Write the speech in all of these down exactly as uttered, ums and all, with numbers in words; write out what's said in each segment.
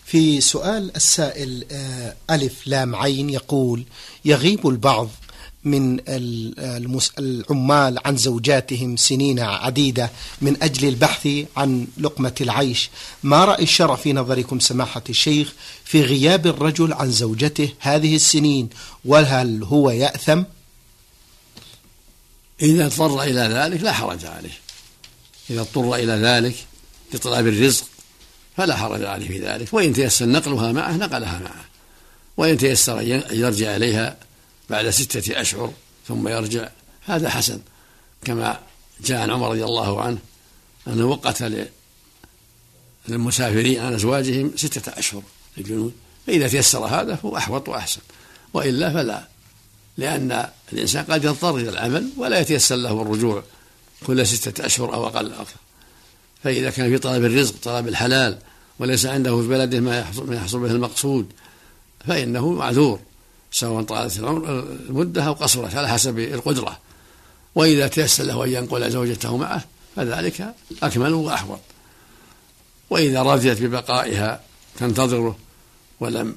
في سؤال السائل ألف لام عين يقول: يغيب البعض من العمال عن زوجاتهم سنين عديدة من أجل البحث عن لقمة العيش، ما رأي الشرع في نظركم سماحة الشيخ في غياب الرجل عن زوجته هذه السنين، وهل هو يأثم؟ إذا اضطر إلى ذلك لا حرج عليه، إذا اضطر إلى ذلك لطلب الرزق فلا حرج عليه في ذلك، وإن تيسر نقلها معه نقلها معه، وإن تيسر يرجع إليها بعد ستة أشهر ثم يرجع هذا حسن، كما جاء عن عمر رضي الله عنه أنه وقت للمسافرين عن أزواجهم ستة أشهر للجنود، فإذا تيسر هذا فهو أحوط وأحسن، وإلا فلا، لأن الإنسان قد يضطر إلى العمل ولا يتيسر له الرجوع كل ستة أشهر أو أقل أكثر. فإذا كان في طلب الرزق طلب الحلال وليس عنده في بلده ما يحصل, ما يحصل به المقصود فإنه معذور، سواء طالت المدة أو قصرت على حسب القدرة. وإذا تيسر له أن ينقل زوجته معه فذلك أكمل وأحوط. وإذا رضيت ببقائها تنتظره ولم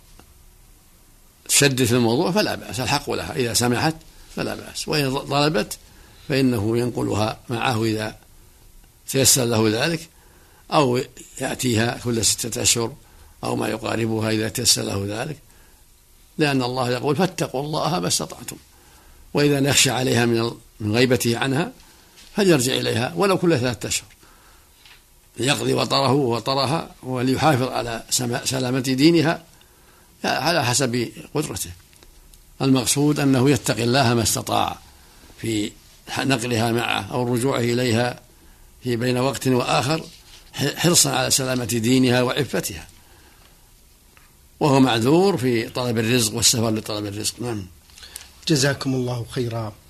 تشدد في الموضوع فلا بأس، الحق لها إذا سمحت فلا بأس، وإن طلبت فإنه ينقلها معه إذا تيسر له ذلك، أو يأتيها كل ستة أشهر أو ما يقاربها إذا تيسر له ذلك، لأن الله يقول: فاتقوا الله ما استطعتم. وإذا نخشى عليها من غيبته عنها فليرجع إليها ولو كل ثلاثة أشهر ليقضي وطره ووطرها وليحافظ على سلامة دينها على حسب قدرته. المقصود أنه يتقي الله ما استطاع في نقلها معه أو رجوعه إليها في بين وقت وآخر، حرصا على سلامة دينها وعفتها، وهو معذور في طلب الرزق والسفر لطلب الرزق. نعم. جزاكم الله خيرا.